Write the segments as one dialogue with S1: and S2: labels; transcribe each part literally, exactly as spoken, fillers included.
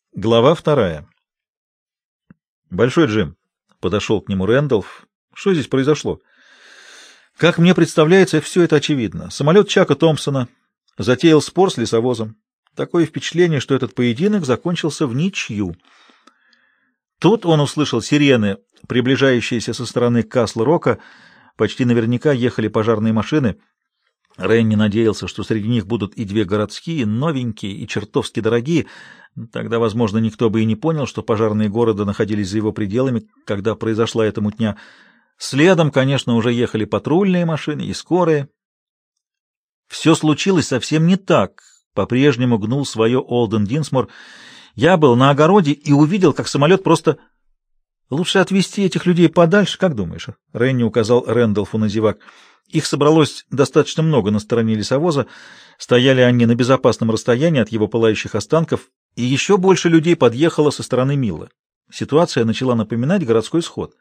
S1: Глава вторая. «Большой Джим», — подошел к нему Рэндалф. «Что здесь произошло?» «Как мне представляется, все это очевидно. Самолет Чака Томпсона затеял спор с лесовозом. Такое впечатление, что этот поединок закончился в ничью». Тут он услышал сирены, приближающиеся со стороны Касл-Рока. Почти наверняка ехали пожарные машины. Ренни надеялся, что среди них будут и две городские, новенькие и чертовски дорогие. Тогда, возможно, никто бы и не понял, что пожарные города находились за его пределами, когда произошла эта мутня. Следом, конечно, уже ехали патрульные машины и скорые. Все случилось совсем не так. По-прежнему гнул свое Олден Динсмор. Я был на огороде и увидел, как самолет просто... «Лучше отвезти этих людей подальше, как думаешь?» Ренни указал Рэндалфу на зевак. Их собралось достаточно много на стороне лесовоза, стояли они на безопасном расстоянии от его пылающих останков, и еще больше людей подъехало со стороны Милла. Ситуация начала напоминать городской сход.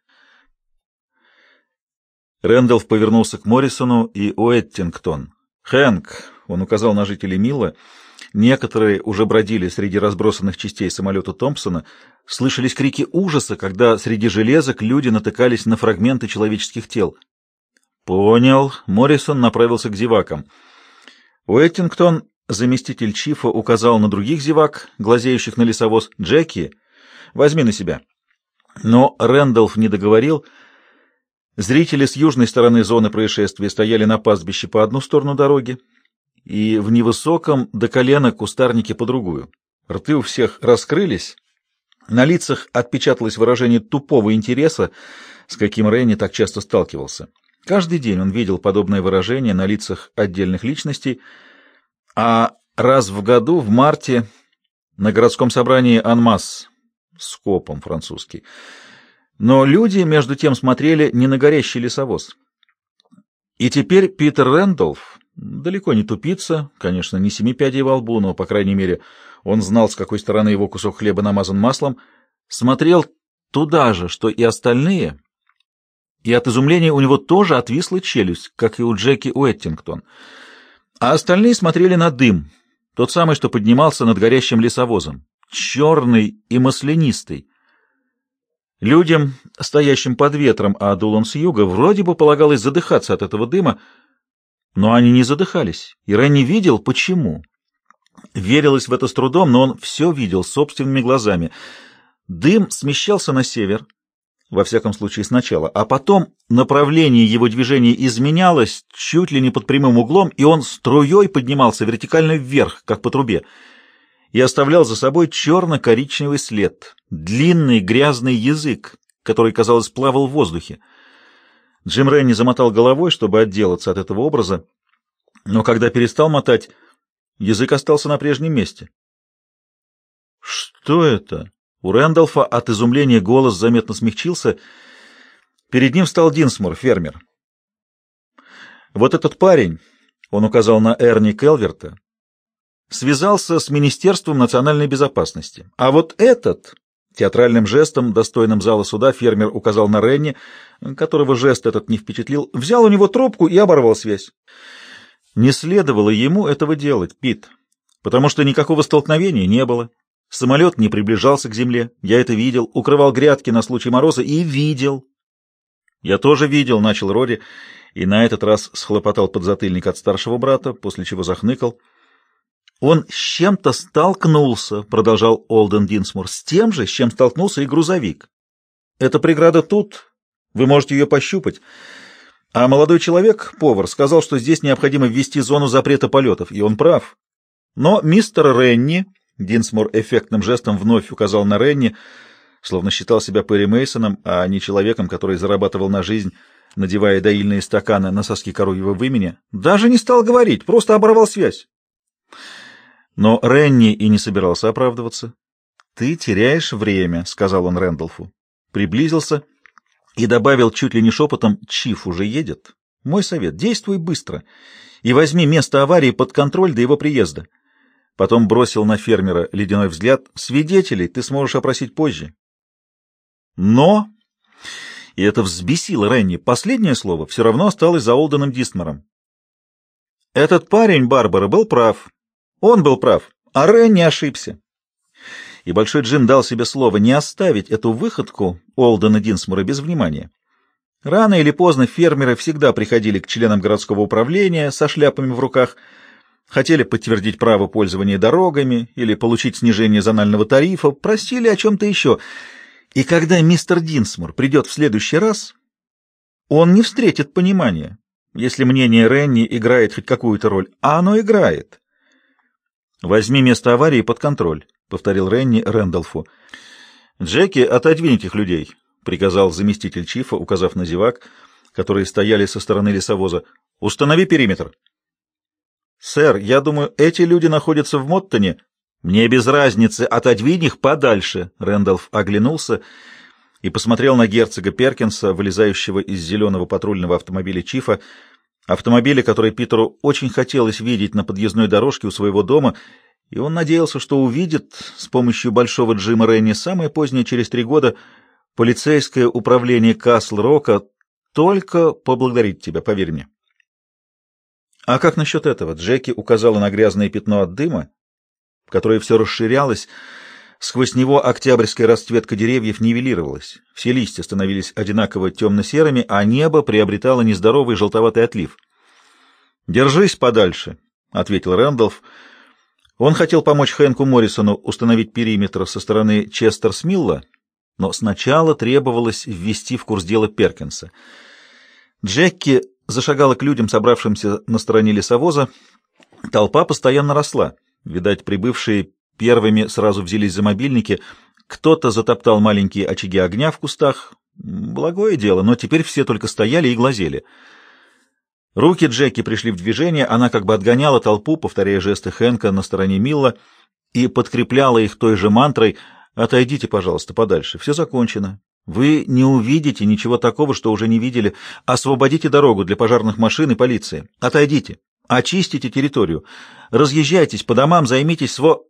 S1: Рэндалф повернулся к Моррисону и Уэттингтон. «Хэнк», — он указал на жителей Милла, некоторые уже бродили среди разбросанных частей самолета Томпсона, слышались крики ужаса, когда среди железок люди натыкались на фрагменты человеческих тел. «Понял». Моррисон направился к зевакам. Уэттингтон, заместитель чифа, указал на других зевак, глазеющих на лесовоз. «Джеки, возьми на себя». Но Рэндалф не договорил. Зрители с южной стороны зоны происшествия стояли на пастбище по одну сторону дороги и в невысоком до колена кустарнике по другую. Рты у всех раскрылись, на лицах отпечаталось выражение тупого интереса, с каким Ренни так часто сталкивался. Каждый день он видел подобное выражение на лицах отдельных личностей, а раз в году, в марте, на городском собрании «Анмас», скопом французский. Но люди, между тем, смотрели не на горящий лесовоз. И теперь Питер Рэндалф, далеко не тупица, конечно, не семи пядей во лбу, но, по крайней мере, он знал, с какой стороны его кусок хлеба намазан маслом, смотрел туда же, что и остальные, и от изумления у него тоже отвисла челюсть, как и у Джеки Уэттингтон. А остальные смотрели на дым, тот самый, что поднимался над горящим лесовозом, черный и маслянистый. Людям, стоящим под ветром, а дул он с юга, вроде бы полагалось задыхаться от этого дыма, но они не задыхались, и Ренни видел, почему. Верилось в это с трудом, но он все видел собственными глазами. Дым смещался на север, во всяком случае сначала, а потом направление его движения изменялось чуть ли не под прямым углом, и он струей поднимался вертикально вверх, как по трубе, и оставлял за собой черно-коричневый след, длинный грязный язык, который, казалось, плавал в воздухе. Джим Ренни замотал головой, чтобы отделаться от этого образа, но когда перестал мотать, язык остался на прежнем месте. «Что это?» У Рэндалфа от изумления голос заметно смягчился. Перед ним встал Динсмор, фермер. «Вот этот парень», — он указал на Эрни Келверта, — связался с Министерством национальной безопасности. А вот этот, театральным жестом, достойным зала суда, фермер указал на Ренни, которого жест этот не впечатлил, взял у него трубку и оборвал связь. Не следовало ему этого делать, Пит, потому что никакого столкновения не было. Самолет не приближался к земле, я это видел, укрывал грядки на случай мороза и видел. Я тоже видел, начал Роди, и на этот раз схлопотал подзатыльник от старшего брата, после чего захныкал. Он с чем-то столкнулся, продолжал Олден Динсмор, с тем же, с чем столкнулся и грузовик. Эта преграда тут, вы можете ее пощупать. А молодой человек, повар, сказал, что здесь необходимо ввести зону запрета полетов, и он прав. Но мистер Ренни... Динсмор эффектным жестом вновь указал на Ренни, словно считал себя Перри Мейсоном, а не человеком, который зарабатывал на жизнь, надевая доильные стаканы на соски коровьего вымени. Даже не стал говорить, просто оборвал связь. Но Ренни и не собирался оправдываться. «Ты теряешь время», — сказал он Рэндалфу. Приблизился и добавил чуть ли не шепотом: «Чиф уже едет. Мой совет — действуй быстро и возьми место аварии под контроль до его приезда». Потом бросил на фермера ледяной взгляд. «Свидетелей ты сможешь опросить позже». Но, и это взбесило Ренни, последнее слово все равно осталось за Олденом Динсмором. Этот парень, Барбара, был прав. Он был прав, а Ренни ошибся. и Большой Джим дал себе слово не оставить эту выходку Олдена Динсмора без внимания. Рано или поздно фермеры всегда приходили к членам городского управления со шляпами в руках, хотели подтвердить право пользования дорогами или получить снижение зонального тарифа, просили о чем-то еще. И когда мистер Динсмор придет в следующий раз, он не встретит понимания, если мнение Ренни играет хоть какую-то роль, а оно играет. «Возьми место аварии под контроль», — повторил Ренни Рэндалфу. «Джеки, отодвинь этих людей», — приказал заместитель чифа, указав на зевак, которые стояли со стороны лесовоза. «Установи периметр». «Сэр, я думаю, эти люди находятся в Моттоне». «Мне без разницы, отодвинь их подальше», — Рэндалф оглянулся и посмотрел на герцога Перкинса, вылезающего из зеленого патрульного автомобиля чифа, автомобиля, который Питеру очень хотелось видеть на подъездной дорожке у своего дома, и он надеялся, что увидит с помощью Большого Джима Ренни самое позднее через три года полицейское управление Касл-Рока. Только поблагодарить тебя, поверь мне. А как насчет этого? Джеки указала на грязное пятно от дыма, которое все расширялось. Сквозь него октябрьская расцветка деревьев нивелировалась. Все листья становились одинаково темно-серыми, а небо приобретало нездоровый желтоватый отлив. «Держись подальше», — ответил Рэндалф. Он хотел помочь Хэнку Моррисону установить периметр со стороны Честер-Смилла, но сначала требовалось ввести в курс дела Перкинса. Джеки зашагала к людям, собравшимся на стороне лесовоза. Толпа постоянно росла. Видать, прибывшие первыми сразу взялись за мобильники. Кто-то затоптал маленькие очаги огня в кустах. Благое дело, но теперь все только стояли и глазели. Руки Джеки пришли в движение, она как бы отгоняла толпу, повторяя жесты Хэнка на стороне Милла, и подкрепляла их той же мантрой: «Отойдите, пожалуйста, подальше, все закончено. Вы не увидите ничего такого, что уже не видели. Освободите дорогу для пожарных машин и полиции. Отойдите, очистите территорию, разъезжайтесь по домам, займитесь сво...»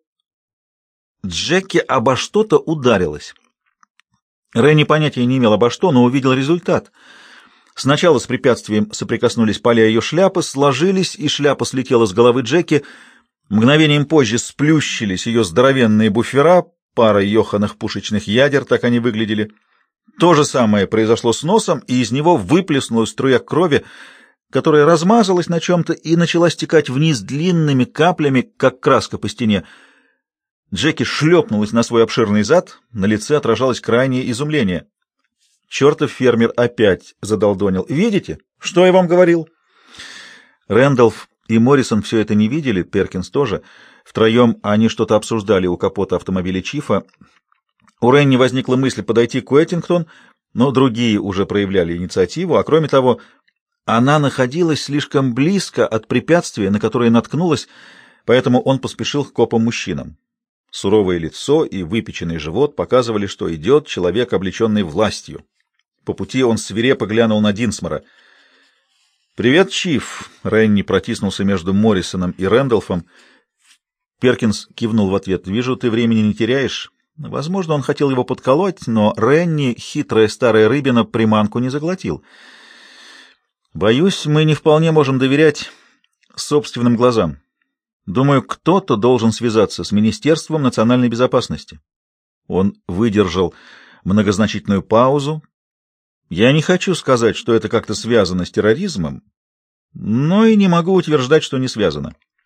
S1: Джеки обо что-то ударилась. Ренни понятия не имел обо что, но увидел результат. Сначала с препятствием соприкоснулись поля ее шляпы, сложились, и шляпа слетела с головы Джеки. Мгновением позже сплющились ее здоровенные буфера, пара ёханых пушечных ядер, так они выглядели. То же самое произошло с носом, и из него выплеснулась струя крови, которая размазалась на чем-то и начала стекать вниз длинными каплями, как краска по стене. Джеки шлепнулась на свой обширный зад, на лице отражалось крайнее изумление. Чертов фермер опять задолдонил. «Видите, что я вам говорил?» Рэндалф и Моррисон все это не видели, Перкинс тоже. Втроем они что-то обсуждали у капота автомобиля чифа. У Ренни возникла мысль подойти к Уэттингтон, но другие уже проявляли инициативу, а кроме того, она находилась слишком близко от препятствия, на которое наткнулась, поэтому он поспешил к копам-мужчинам. Суровое лицо и выпеченный живот показывали, что идет человек, облеченный властью. По пути он свирепо глянул на Динсмора. «Привет, Чиф!» — Ренни протиснулся между Моррисоном и Рэндалфом. Перкинс кивнул в ответ. «Вижу, ты времени не теряешь». Возможно, он хотел его подколоть, но Ренни, хитрая старая рыбина, приманку не заглотил. «Боюсь, мы не вполне можем доверять собственным глазам. Думаю, кто-то должен связаться с Министерством национальной безопасности». Он выдержал многозначительную паузу. «Я не хочу сказать, что это как-то связано с терроризмом, но и не могу утверждать, что не связано.